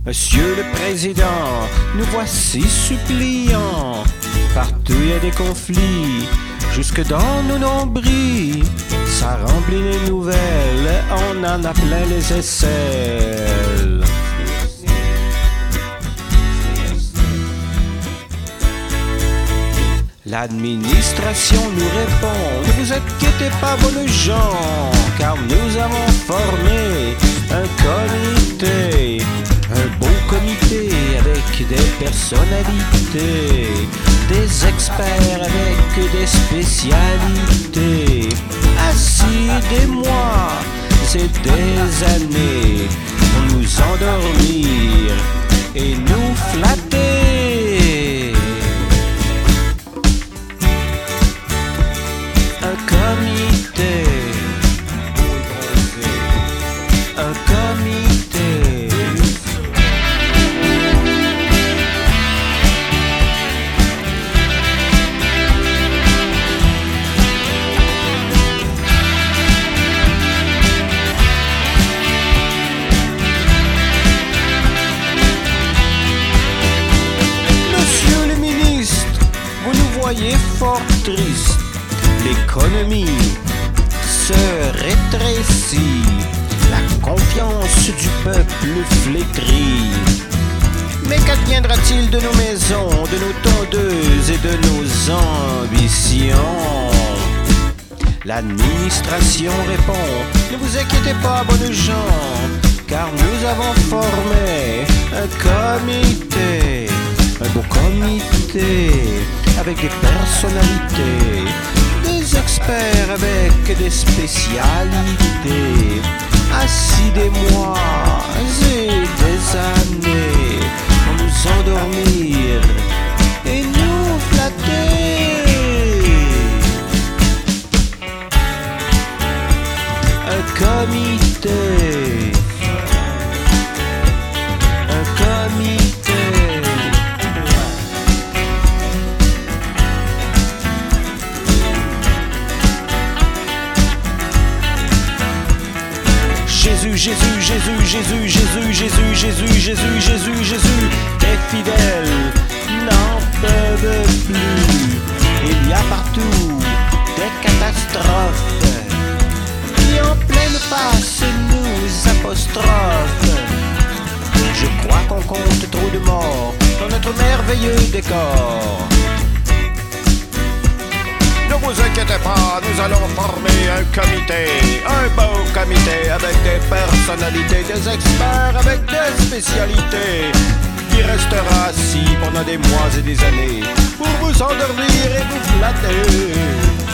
Monsieur le Président, nous voici suppliants. Partout il y a des conflits, jusque dans nos nombrils. Ça remplit les nouvelles, on en a plein les aisselles. L'administration nous répond: ne vous inquiétez pas, bonnes gens, car nous avons formé un comité, un beau comité avec des personnalités, des experts avec des spécialités, assis des mois et des années pour nous endormir et nous flatter. Un comité, un comité. Monsieur le ministre, vous nous voyez fort tristes. L'économie se rétrécit, la confiance du peuple flétrit. Mais qu'adviendra-t-il de nos maisons, de nos tondeuses et de nos ambitions? L'administration répond: ne vous inquiétez pas, bonnes gens, car nous avons formé un comité, un beau comité avec des personnalités, des experts avec des spécialités, assis des mois et des années pour nous endormir et nous flatter. Un comité, un comité. Jésus, Jésus, Jésus, Jésus, Jésus, Jésus, Jésus, Jésus, Jésus, Jésus, les fidèles n'en peuvent plus. Il y a partout des catastrophes qui en pleine face nous apostrophent. Je crois qu'on compte trop de morts dans notre merveilleux décor. Ne vous inquiétez pas, nous allons former un comité, un beau comité avec des personnalités, des experts avec des spécialités, qui restera assis pendant des mois et des années pour vous endormir et vous flatter.